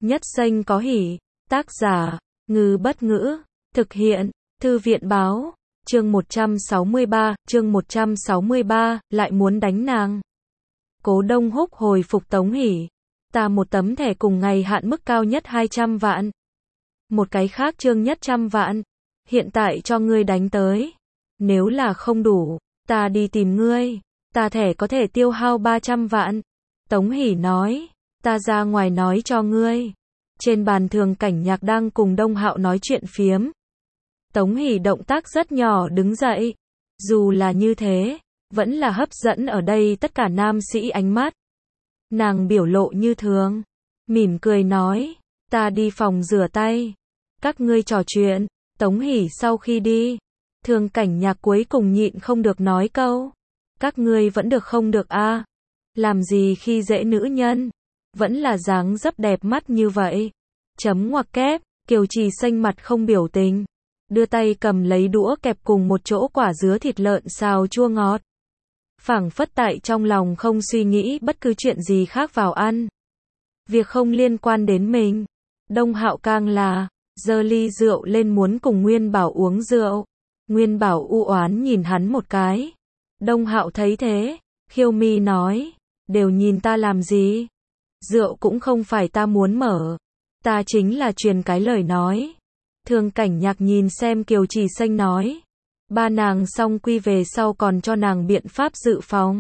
Nhất xanh có hỉ. Tác giả, Ngư Bất Ngữ. Thực hiện, Thư viện báo. Chương 163, lại muốn đánh nàng. Cố Đông Húc hồi phục Tống Hỷ. Ta một tấm thẻ cùng ngày hạn mức cao nhất 200 vạn. Một cái khác trương nhất 100 vạn. Hiện tại cho ngươi đánh tới. Nếu là không đủ, ta đi tìm ngươi. Ta thẻ có thể tiêu hao 300 vạn. Tống Hỷ nói, ta ra ngoài nói cho ngươi. Trên bàn Thường Cảnh Nhạc đang cùng Đông Hạo nói chuyện phiếm. Tống Hỷ động tác rất nhỏ đứng dậy. Dù là như thế, vẫn là hấp dẫn ở đây tất cả nam sĩ ánh mắt. Nàng biểu lộ như thường, mỉm cười nói, ta đi phòng rửa tay. Các ngươi trò chuyện. Tống Hỷ sau khi đi, Thường Cảnh Nhạc cuối cùng nhịn không được nói câu. Các ngươi vẫn được không được a? Làm gì khi dễ nữ nhân? Vẫn là dáng dấp đẹp mắt như vậy. Chấm ngoặc kép, Kiều Trì xanh mặt không biểu tình. Đưa tay cầm lấy đũa kẹp cùng một chỗ quả dứa thịt lợn xào chua ngọt. Phảng phất tại trong lòng không suy nghĩ bất cứ chuyện gì khác vào ăn. Việc không liên quan đến mình. Đông Hạo càng là, giơ ly rượu lên muốn cùng Nguyên Bảo uống rượu. Nguyên Bảo u oán nhìn hắn một cái. Đông Hạo thấy thế, khiêu mi nói, đều nhìn ta làm gì? Rượu cũng không phải ta muốn mở. Ta chính là truyền cái lời nói. Thường Cảnh Nhạc nhìn xem Kiều Trì xanh nói. Ba nàng xong quy về sau còn cho nàng biện pháp dự phòng.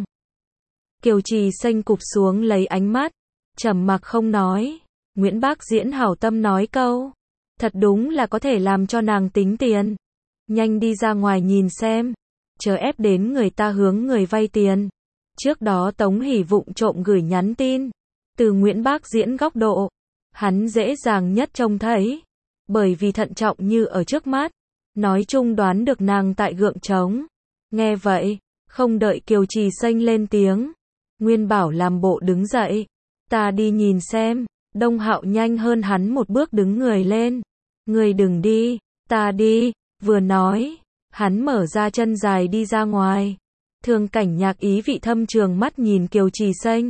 Kiều Trì xanh cụp xuống lấy ánh mắt, trầm mặc không nói. Nguyễn Bác Diễn hảo tâm nói câu. Thật đúng là có thể làm cho nàng tính tiền. Nhanh đi ra ngoài nhìn xem. Chờ ép đến người ta hướng người vay tiền. Trước đó Tống Hỷ vụng trộm gửi nhắn tin. Từ Nguyễn Bác Diễn góc độ, hắn dễ dàng nhất trông thấy. Bởi vì thận trọng như ở trước mắt. Nói chung đoán được nàng tại gượng trống. Nghe vậy, không đợi Kiều Trì xanh lên tiếng. Nguyên Bảo làm bộ đứng dậy. Ta đi nhìn xem. Đông Hạo nhanh hơn hắn một bước đứng người lên. Người đừng đi, ta đi. Vừa nói, hắn mở ra chân dài đi ra ngoài. Thường Cảnh Nhạc ý vị thâm trường mắt nhìn Kiều Trì xanh.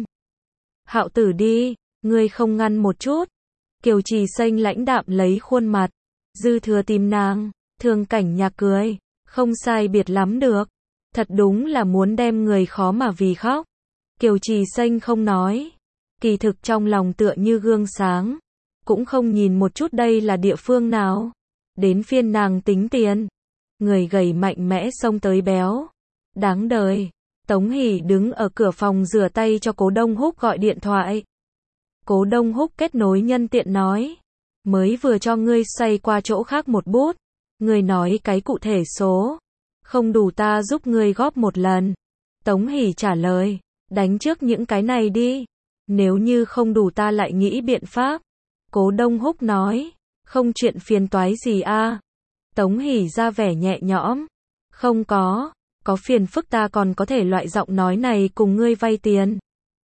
Hạo tử đi, ngươi không ngăn một chút. Kiều Trì xanh lãnh đạm lấy khuôn mặt. Dư thừa tìm nàng. Thường Cảnh Nhạc cười. Không sai biệt lắm được. Thật đúng là muốn đem người khó mà vì khóc. Kiều Trì xanh không nói. Kỳ thực trong lòng tựa như gương sáng. Cũng không nhìn một chút đây là địa phương nào. Đến phiên nàng tính tiền. Người gầy mạnh mẽ xông tới béo. Đáng đời. Tống Hỷ đứng ở cửa phòng rửa tay cho Cố Đông Húc gọi điện thoại. Cố Đông Húc kết nối nhân tiện nói. Mới vừa cho ngươi xoay qua chỗ khác một bút. Ngươi nói cái cụ thể số. Không đủ ta giúp ngươi góp một lần. Tống Hỷ trả lời. Đánh trước những cái này đi. Nếu như không đủ ta lại nghĩ biện pháp. Cố Đông Húc nói. Không chuyện phiền toái gì a? Tống Hỷ ra vẻ nhẹ nhõm. Không có phiền phức ta còn có thể loại giọng nói này cùng ngươi vay tiền.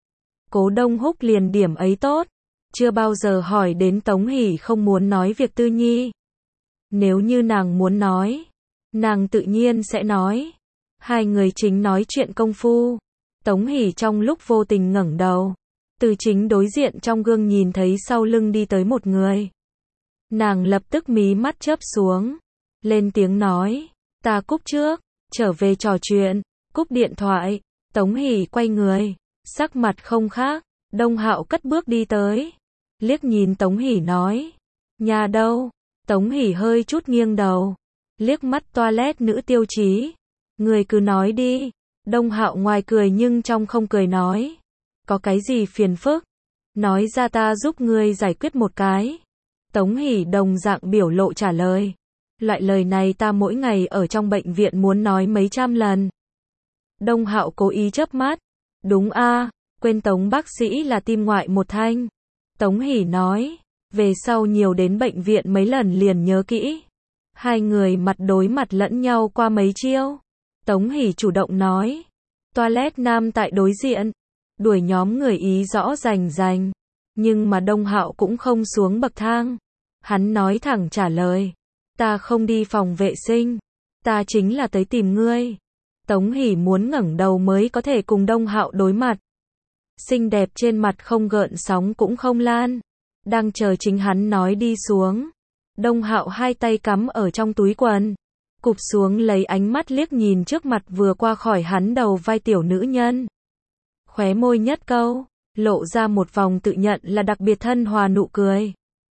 Cố Đông Húc liền điểm ấy tốt. Chưa bao giờ hỏi đến Tống Hỷ không muốn nói việc tư nhi. Nếu như nàng muốn nói, nàng tự nhiên sẽ nói. Hai người chính nói chuyện công phu. Tống Hỷ trong lúc vô tình ngẩng đầu. Từ chính đối diện trong gương nhìn thấy sau lưng đi tới một người. Nàng lập tức mí mắt chớp xuống. Lên tiếng nói. Ta cúp trước. Trở về trò chuyện. Cúp điện thoại. Tống Hỷ quay người. Sắc mặt không khác. Đông Hạo cất bước đi tới. Liếc nhìn Tống Hỷ nói. Nhà đâu? Tống Hỷ hơi chút nghiêng đầu. Liếc mắt toilet nữ Tiêu Chí. Người cứ nói đi. Đông Hạo ngoài cười nhưng trong không cười nói. Có cái gì phiền phức? Nói ra ta giúp ngươi giải quyết một cái. Tống Hỷ đồng dạng biểu lộ trả lời. Loại lời này ta mỗi ngày ở trong bệnh viện muốn nói mấy trăm lần. Đông Hạo cố ý chớp mắt. Đúng a, quên Tống bác sĩ là tim ngoại một thanh. Tống Hỷ nói. Về sau nhiều đến bệnh viện mấy lần liền nhớ kỹ. Hai người mặt đối mặt lẫn nhau qua mấy chiêu. Tống Hỷ chủ động nói. Toilet nam tại đối diện. Đuổi nhóm người ý rõ rành rành. Nhưng mà Đông Hạo cũng không xuống bậc thang. Hắn nói thẳng trả lời. Ta không đi phòng vệ sinh. Ta chính là tới tìm ngươi. Tống Hỷ muốn ngẩng đầu mới có thể cùng Đông Hạo đối mặt. Xinh đẹp trên mặt không gợn sóng cũng không lan. đang chờ chính hắn nói đi xuống. Đông Hạo hai tay cắm ở trong túi quần, cụp xuống lấy ánh mắt liếc nhìn trước mặt vừa qua khỏi hắn đầu vai tiểu nữ nhân. Khóe môi nhất câu, lộ ra một vòng tự nhận là đặc biệt thân hòa nụ cười.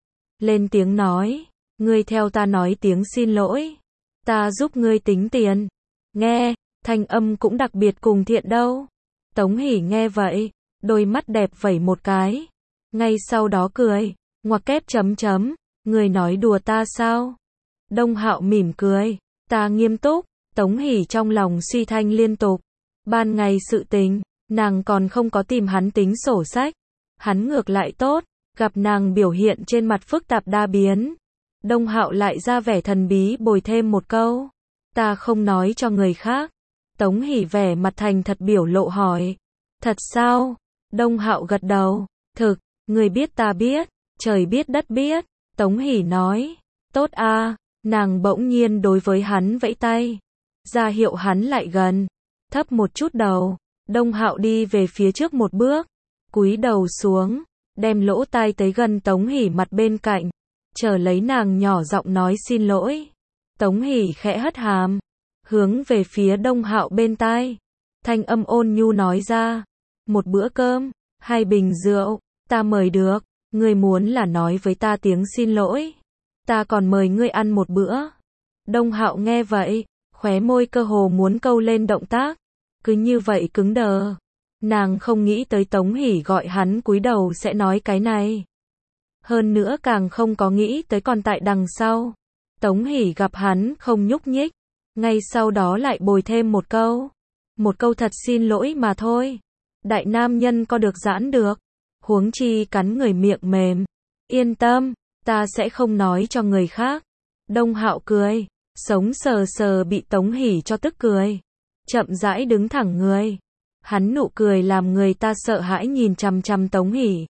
Lên tiếng nói, ngươi theo ta nói tiếng xin lỗi, ta giúp ngươi tính tiền. Nghe, thanh âm cũng đặc biệt cùng thiện đâu. Tống Hỷ nghe vậy, đôi mắt đẹp vẩy một cái, ngay sau đó cười, ngoặc kép chấm chấm, ngươi nói đùa ta sao? Đông Hạo mỉm cười, ta nghiêm túc. Tống Hỷ trong lòng suy thanh liên tục. Ban ngày sự tình, nàng còn không có tìm hắn tính sổ sách. Hắn ngược lại tốt, gặp nàng biểu hiện trên mặt phức tạp đa biến. Đông Hạo lại ra vẻ thần bí bồi thêm một câu. Ta không nói cho người khác. Tống Hỷ vẻ mặt thành thật biểu lộ hỏi. Thật sao? Đông Hạo gật đầu. Thực, người biết ta biết, trời biết đất biết. Tống Hỷ nói. Tốt a. Nàng bỗng nhiên đối với hắn vẫy tay, ra hiệu hắn lại gần, thấp một chút đầu. Đông Hạo đi về phía trước một bước, cúi đầu xuống, đem lỗ tai tới gần Tống Hỷ mặt bên cạnh, chờ lấy nàng nhỏ giọng nói xin lỗi. Tống Hỷ khẽ hất hàm, hướng về phía Đông Hạo bên tai, thanh âm ôn nhu nói ra, một bữa cơm, 2 bình rượu, ta mời được, ngươi muốn là nói với ta tiếng xin lỗi, ta còn mời ngươi ăn một bữa. Đông Hạo nghe vậy, khóe môi cơ hồ muốn câu lên động tác, cứ như vậy cứng đờ. Nàng không nghĩ tới Tống Hỷ gọi hắn cúi đầu sẽ nói cái này. Hơn nữa càng không có nghĩ tới còn tại đằng sau. Tống Hỷ gặp hắn không nhúc nhích, ngay sau đó lại bồi thêm một câu. Một câu thật xin lỗi mà thôi. Đại nam nhân có được giãn được, huống chi cắn người miệng mềm. Yên tâm, ta sẽ không nói cho người khác. Đông Hạo cười, sống sờ sờ bị Tống Hỷ cho tức cười. Chậm rãi đứng thẳng người. Hắn nụ cười làm người ta sợ hãi nhìn chằm chằm Tống Hỷ.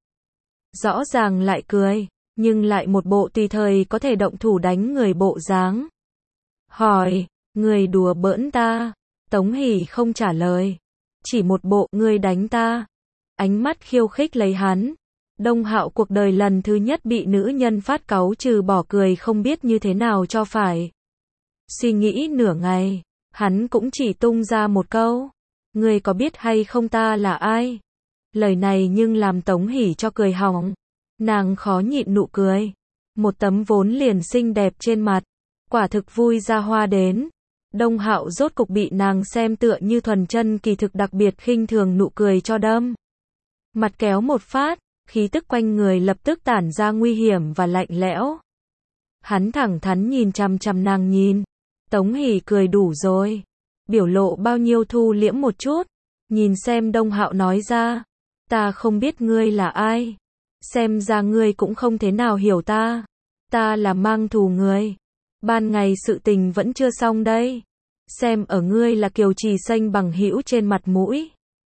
Rõ ràng lại cười, nhưng lại một bộ tùy thời có thể động thủ đánh người bộ dáng. Hỏi, người đùa bỡn ta? Tống Hỷ không trả lời. Chỉ một bộ, ngươi đánh ta. Ánh mắt khiêu khích lấy hắn. Đông Hạo cuộc đời lần thứ nhất bị nữ nhân phát cáu trừ bỏ cười không biết như thế nào cho phải. Suy nghĩ nửa ngày, hắn cũng chỉ tung ra một câu. Ngươi có biết hay không ta là ai? Lời này nhưng làm Tống Hỷ cho cười hỏng. Nàng khó nhịn nụ cười. Một tấm vốn liền xinh đẹp trên mặt. Quả thực vui ra hoa đến. Đông Hạo rốt cục bị nàng xem tựa như thuần chân kỳ thực đặc biệt khinh thường nụ cười cho đâm. Mặt kéo một phát, khí tức quanh người lập tức tản ra nguy hiểm và lạnh lẽo. Hắn thẳng thắn nhìn chằm chằm nàng nhìn. Tống Hỷ cười đủ rồi. Biểu lộ bao nhiêu thu liễm một chút. Nhìn xem Đông Hạo nói ra. Ta không biết ngươi là ai. Xem ra ngươi cũng không thế nào hiểu ta. Ta là mang thù người. Ban ngày sự tình vẫn chưa xong đây. Xem ở ngươi là kiều trì xanh bằng hữu trên mặt mũi.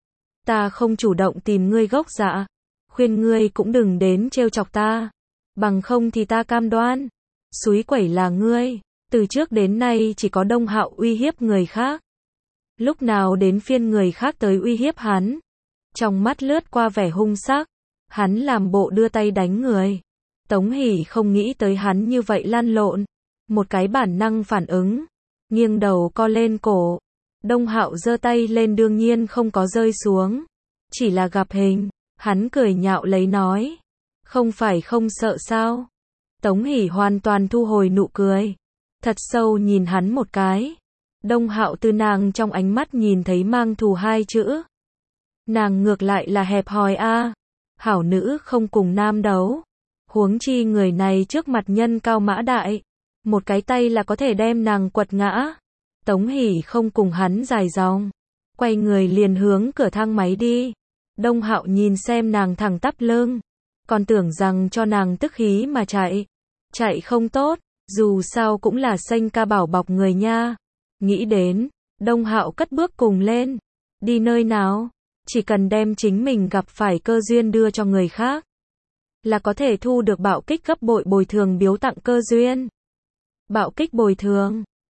Ta không chủ động tìm ngươi gốc dạ. Khuyên ngươi cũng đừng đến trêu chọc ta. Bằng không thì ta cam đoan. Xúi quẩy là ngươi. Từ trước đến nay chỉ có Đông Hạo uy hiếp người khác. Lúc nào đến phiên người khác tới uy hiếp hắn. Trong mắt lướt qua vẻ hung sắc. Hắn làm bộ đưa tay đánh người. Tống Hỷ không nghĩ tới hắn như vậy lăn lộn. Một cái bản năng phản ứng. Nghiêng đầu co lên cổ. Đông Hạo giơ tay lên đương nhiên không có rơi xuống. Chỉ là gặp hình. Hắn cười nhạo lấy nói. Không phải không sợ sao? Tống Hỷ hoàn toàn thu hồi nụ cười. Thật sâu nhìn hắn một cái. Đông Hạo từ nàng trong ánh mắt nhìn thấy mang thù 2 chữ. Nàng ngược lại là hẹp hòi a. Hảo nữ không cùng nam đấu. Huống chi người này trước mặt nhân cao mã đại. Một cái tay là có thể đem nàng quật ngã. Tống Hỷ không cùng hắn dài dòng. Quay người liền hướng cửa thang máy đi. Đông Hạo nhìn xem nàng thẳng tắp lưng. Còn tưởng rằng cho nàng tức khí mà chạy. Chạy không tốt. Dù sao cũng là xanh ca bảo bọc người nha. Nghĩ đến. Đông Hạo cất bước cùng lên. Đi nơi nào? Chỉ cần đem chính mình gặp phải cơ duyên đưa cho người khác. Là có thể thu được bạo kích gấp bội bồi thường biếu tặng cơ duyên. Bạo kích bồi thường.